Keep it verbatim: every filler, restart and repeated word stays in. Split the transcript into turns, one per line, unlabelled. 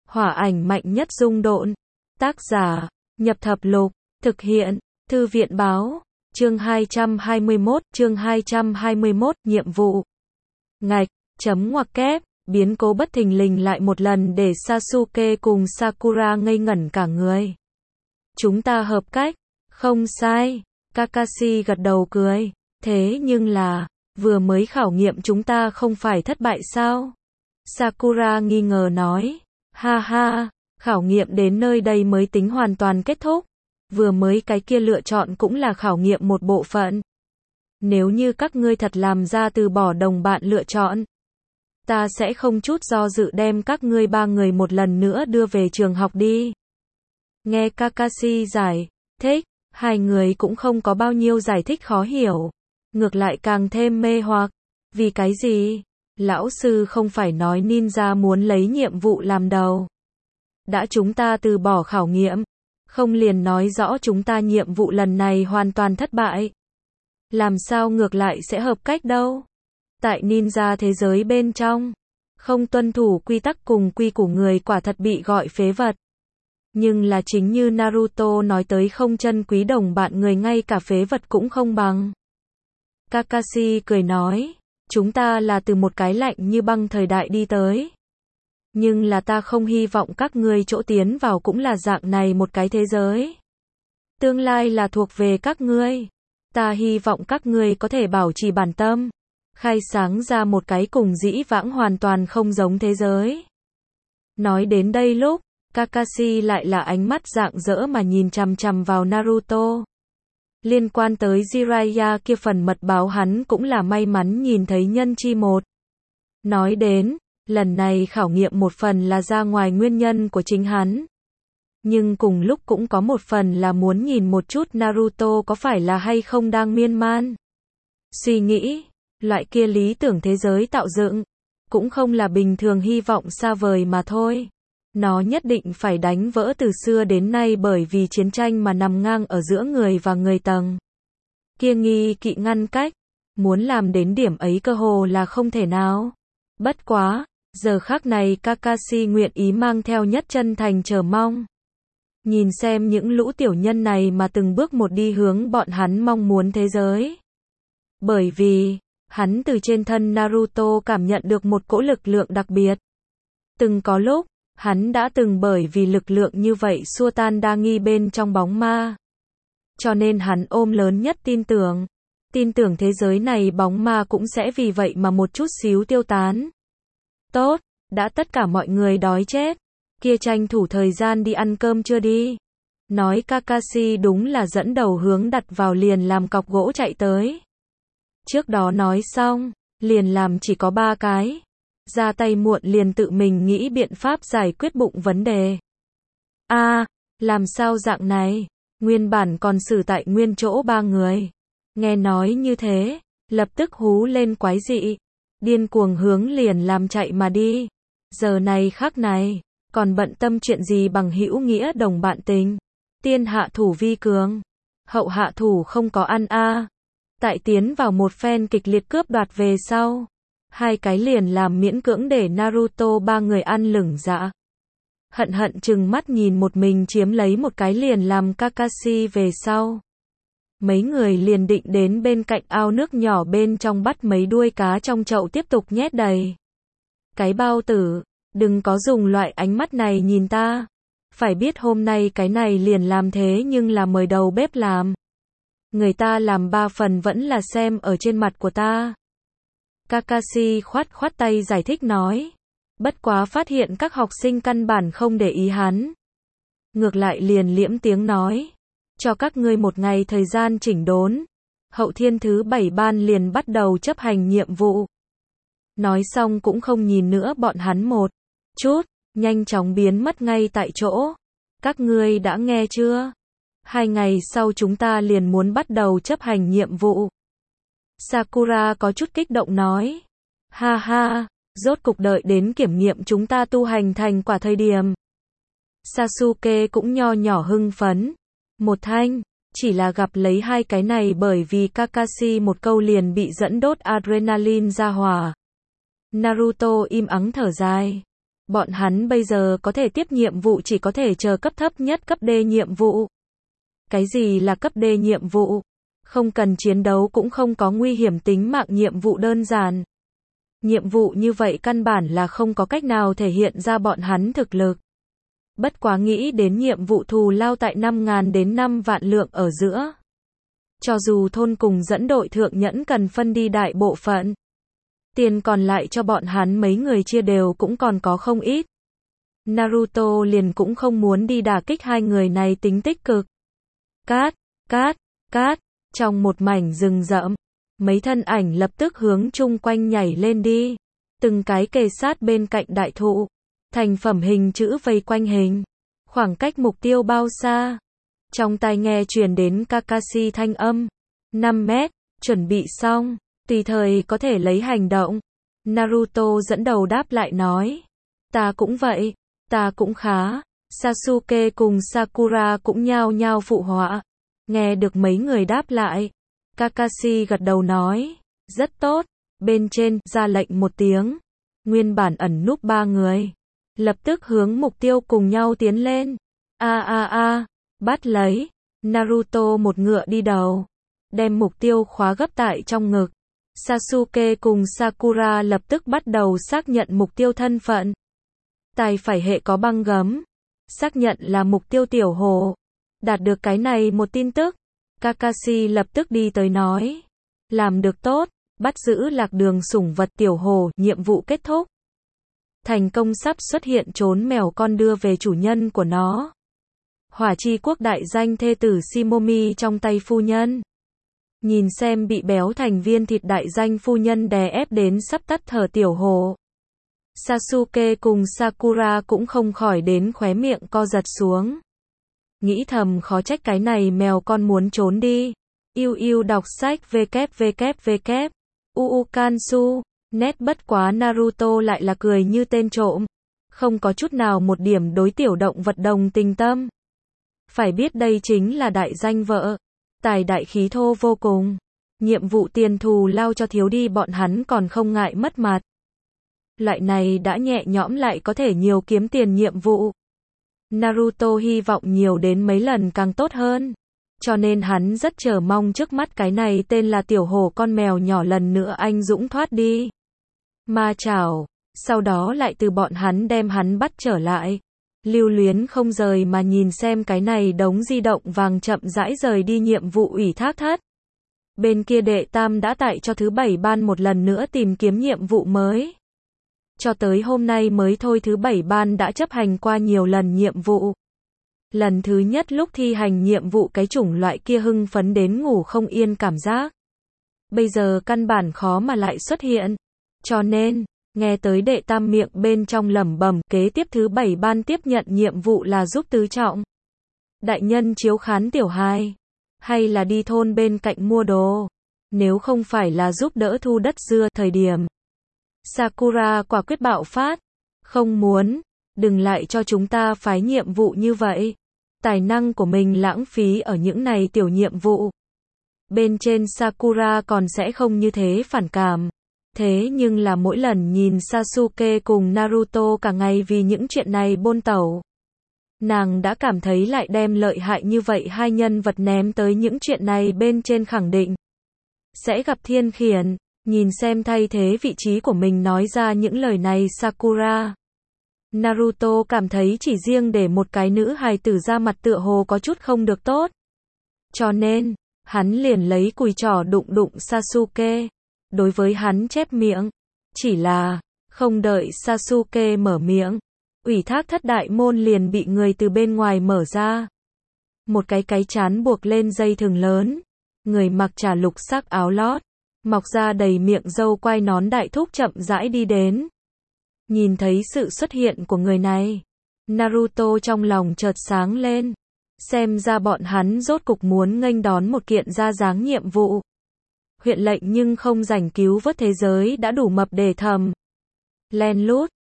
Hỏa ảnh mạnh nhất dung độn. Tác giả, Nhập Thập Lục, thực hiện, Thư viện báo, chương hai trăm hai mươi mốt, chương hai trăm hai mươi mốt, nhiệm vụ. Ngạch, chấm ngoặc kép, biến cố bất thình lình lại một lần để Sasuke cùng Sakura ngây ngẩn cả người. Chúng ta hợp cách, không sai, Kakashi gật đầu cười, thế nhưng là, vừa mới khảo nghiệm chúng ta không phải thất bại sao? Sakura nghi ngờ nói, ha ha, khảo nghiệm đến nơi đây mới tính hoàn toàn kết thúc, vừa mới cái kia lựa chọn cũng là khảo nghiệm một bộ phận. Nếu như các ngươi thật làm ra từ bỏ đồng bạn lựa chọn, ta sẽ không chút do dự đem các ngươi ba người một lần nữa đưa về trường học đi. Nghe Kakashi giải thích, hai người cũng không có bao nhiêu giải thích khó hiểu, ngược lại càng thêm mê hoặc. Vì cái gì? Lão sư không phải nói ninja muốn lấy nhiệm vụ làm đầu. Đã chúng ta từ bỏ khảo nghiệm, không liền nói rõ chúng ta nhiệm vụ lần này hoàn toàn thất bại. Làm sao ngược lại sẽ hợp cách đâu? Tại ninja thế giới bên trong, không tuân thủ quy tắc cùng quy củ người quả thật bị gọi phế vật. Nhưng là chính như Naruto nói tới không chân quý đồng bạn người ngay cả phế vật cũng không bằng. Kakashi cười nói, chúng ta là từ một cái lạnh như băng thời đại đi tới. Nhưng là ta không hy vọng các ngươi chỗ tiến vào cũng là dạng này một cái thế giới. Tương lai là thuộc về các ngươi. Ta hy vọng các ngươi có thể bảo trì bản tâm, khai sáng ra một cái cùng dĩ vãng hoàn toàn không giống thế giới. Nói đến đây lúc, Kakashi lại là ánh mắt rạng rỡ mà nhìn chằm chằm vào Naruto. Liên quan tới Jiraiya kia phần mật báo hắn cũng là may mắn nhìn thấy nhân chi một. Nói đến, lần này khảo nghiệm một phần là ra ngoài nguyên nhân của chính hắn. Nhưng cùng lúc cũng có một phần là muốn nhìn một chút Naruto có phải là hay không đang miên man. Suy nghĩ, loại kia lý tưởng thế giới tạo dựng, cũng không là bình thường hy vọng xa vời mà thôi. Nó nhất định phải đánh vỡ từ xưa đến nay bởi vì chiến tranh mà nằm ngang ở giữa người và người tầng. Kia nghi kỵ ngăn cách, muốn làm đến điểm ấy cơ hồ là không thể nào. Bất quá, giờ khắc này Kakashi nguyện ý mang theo nhất chân thành chờ mong. Nhìn xem những lũ tiểu nhân này mà từng bước một đi hướng bọn hắn mong muốn thế giới. Bởi vì, hắn từ trên thân Naruto cảm nhận được một cỗ lực lượng đặc biệt. Từng có lúc, hắn đã từng bởi vì lực lượng như vậy xua tan đa nghi bên trong bóng ma. Cho nên hắn ôm lớn nhất tin tưởng. Tin tưởng thế giới này bóng ma cũng sẽ vì vậy mà một chút xíu tiêu tán. Tốt, đã tất cả mọi người đói chết. Kia tranh thủ thời gian đi ăn cơm chưa đi. Nói Kakashi đúng là dẫn đầu hướng đặt vào liền làm cọc gỗ chạy tới. Trước đó nói xong, liền làm chỉ có ba cái. Ra tay muộn liền tự mình nghĩ biện pháp giải quyết bụng vấn đề. A, à, làm sao dạng này? Nguyên bản còn xử tại nguyên chỗ ba người. Nghe nói như thế, lập tức hú lên quái dị. Điên cuồng hướng liền làm chạy mà đi. Giờ này khắc này, còn bận tâm chuyện gì bằng hữu nghĩa đồng bạn tình. Tiên hạ thủ vi cường, hậu hạ thủ không có ăn a. À. Tại tiến vào một phen kịch liệt cướp đoạt về sau, hai cái liền làm miễn cưỡng để Naruto ba người ăn lửng dạ. Hận hận chừng mắt nhìn một mình chiếm lấy một cái liền làm Kakashi về sau. Mấy người liền định đến bên cạnh ao nước nhỏ bên trong bắt mấy đuôi cá trong chậu tiếp tục nhét đầy. Cái bao tử, đừng có dùng loại ánh mắt này nhìn ta. Phải biết hôm nay cái này liền làm thế nhưng là mời đầu bếp làm. Người ta làm ba phần vẫn là xem ở trên mặt của ta. Kakashi khoát khoát tay giải thích nói. Bất quá phát hiện các học sinh căn bản không để ý hắn. Ngược lại liền liễm tiếng nói. Cho các ngươi một ngày thời gian chỉnh đốn. Hậu thiên thứ bảy ban liền bắt đầu chấp hành nhiệm vụ. Nói xong cũng không nhìn nữa bọn hắn một chút, nhanh chóng biến mất ngay tại chỗ. Các ngươi đã nghe chưa? Hai ngày sau chúng ta liền muốn bắt đầu chấp hành nhiệm vụ. Sakura có chút kích động nói. Ha ha, rốt cục đợi đến kiểm nghiệm chúng ta tu hành thành quả thời điểm. Sasuke cũng nho nhỏ hưng phấn. Một thanh, chỉ là gặp lấy hai cái này bởi vì Kakashi một câu liền bị dẫn đốt adrenaline ra hỏa. Naruto im ắng thở dài. Bọn hắn bây giờ có thể tiếp nhiệm vụ chỉ có thể chờ cấp thấp nhất cấp D nhiệm vụ. Cái gì là cấp D nhiệm vụ? Không cần chiến đấu cũng không có nguy hiểm tính mạng nhiệm vụ đơn giản. Nhiệm vụ như vậy căn bản là không có cách nào thể hiện ra bọn hắn thực lực. Bất quá nghĩ đến nhiệm vụ thù lao tại năm nghìn đến năm vạn lượng ở giữa. Cho dù thôn cùng dẫn đội thượng nhẫn cần phân đi đại bộ phận. Tiền còn lại cho bọn hắn mấy người chia đều cũng còn có không ít. Naruto liền cũng không muốn đi đả kích hai người này tính tích cực. Cát, cát, cát, trong một mảnh rừng rậm, mấy thân ảnh lập tức hướng chung quanh nhảy lên đi. Từng cái kề sát bên cạnh đại thụ, thành phẩm hình chữ vây quanh hình. Khoảng cách mục tiêu bao xa? Trong tai nghe truyền đến Kakashi thanh âm. năm mét, chuẩn bị xong, tùy thời có thể lấy hành động. Naruto dẫn đầu đáp lại nói. Ta cũng vậy, ta cũng khá. Sasuke cùng Sakura cũng nhao nhao phụ họa. Nghe được mấy người đáp lại. Kakashi gật đầu nói. Rất tốt. Bên trên, ra lệnh một tiếng. Nguyên bản ẩn núp ba người. Lập tức hướng mục tiêu cùng nhau tiến lên. A a a, bắt lấy. Naruto một ngựa đi đầu. Đem mục tiêu khóa gấp tại trong ngực. Sasuke cùng Sakura lập tức bắt đầu xác nhận mục tiêu thân phận. Tay phải hệ có băng gấm. Xác nhận là mục tiêu tiểu hồ. Đạt được cái này một tin tức. Kakashi lập tức đi tới nói. Làm được tốt, bắt giữ lạc đường sủng vật tiểu hồ, nhiệm vụ kết thúc. Thành công sắp xuất hiện trốn mèo con đưa về chủ nhân của nó. Hỏa chi quốc đại danh thê tử Shimomi trong tay phu nhân. Nhìn xem bị béo thành viên thịt đại danh phu nhân đè ép đến sắp tắt thở tiểu hồ. Sasuke cùng Sakura cũng không khỏi đến khóe miệng co giật xuống. Nghĩ thầm khó trách cái này mèo con muốn trốn đi. Yêu yêu đọc sách www. Uukansu. Nét bất quá Naruto lại là cười như tên trộm. Không có chút nào một điểm đối tiểu động vật đồng tình tâm. Phải biết đây chính là đại danh vợ. Tài đại khí thô vô cùng. Nhiệm vụ tiền thù lao cho thiếu đi bọn hắn còn không ngại mất mặt. Loại này đã nhẹ nhõm lại có thể nhiều kiếm tiền nhiệm vụ. Naruto hy vọng nhiều đến mấy lần càng tốt hơn. Cho nên hắn rất chờ mong trước mắt cái này tên là tiểu hổ con mèo nhỏ lần nữa anh dũng thoát đi. Ma chảo. Sau đó lại từ bọn hắn đem hắn bắt trở lại. Lưu luyến không rời mà nhìn xem cái này đống di động vàng chậm rãi rời đi nhiệm vụ ủy thác thất. Bên kia đệ tam đã tại cho thứ bảy ban một lần nữa tìm kiếm nhiệm vụ mới. Cho tới hôm nay mới thôi thứ bảy ban đã chấp hành qua nhiều lần nhiệm vụ. Lần thứ nhất lúc thi hành nhiệm vụ cái chủng loại kia hưng phấn đến ngủ không yên cảm giác. Bây giờ căn bản khó mà lại xuất hiện. Cho nên, nghe tới đệ tam miệng bên trong lẩm bẩm, kế tiếp thứ bảy ban tiếp nhận nhiệm vụ là giúp tứ trọng. Đại nhân chiếu khán tiểu hai. Hay là đi thôn bên cạnh mua đồ. Nếu không phải là giúp đỡ thu đất dưa thời điểm. Sakura quả quyết bạo phát. Không muốn. Đừng lại cho chúng ta phái nhiệm vụ như vậy. Tài năng của mình lãng phí ở những này tiểu nhiệm vụ. Bên trên Sakura còn sẽ không như thế phản cảm. Thế nhưng là mỗi lần nhìn Sasuke cùng Naruto cả ngày vì những chuyện này bôn tẩu. Nàng đã cảm thấy lại đem lợi hại như vậy hai nhân vật ném tới những chuyện này bên trên khẳng định. Sẽ gặp thiên khiển, nhìn xem thay thế vị trí của mình nói ra những lời này Sakura. Naruto cảm thấy chỉ riêng để một cái nữ hài tử ra mặt tựa hồ có chút không được tốt. Cho nên, hắn liền lấy cùi trỏ đụng đụng Sasuke. Đối với hắn chép miệng. Chỉ là, không đợi Sasuke mở miệng. Ủy thác thất đại môn liền bị người từ bên ngoài mở ra. Một cái cái chán buộc lên dây thừng lớn. Người mặc trà lục sắc áo lót. Mọc ra đầy miệng râu quai nón đại thúc chậm rãi đi đến. Nhìn thấy sự xuất hiện của người này. Naruto trong lòng chợt sáng lên. Xem ra bọn hắn rốt cục muốn nghênh đón một kiện ra dáng nhiệm vụ. Huyện lệnh nhưng không rảnh cứu vớt thế giới đã đủ mập để thầm. Len lút,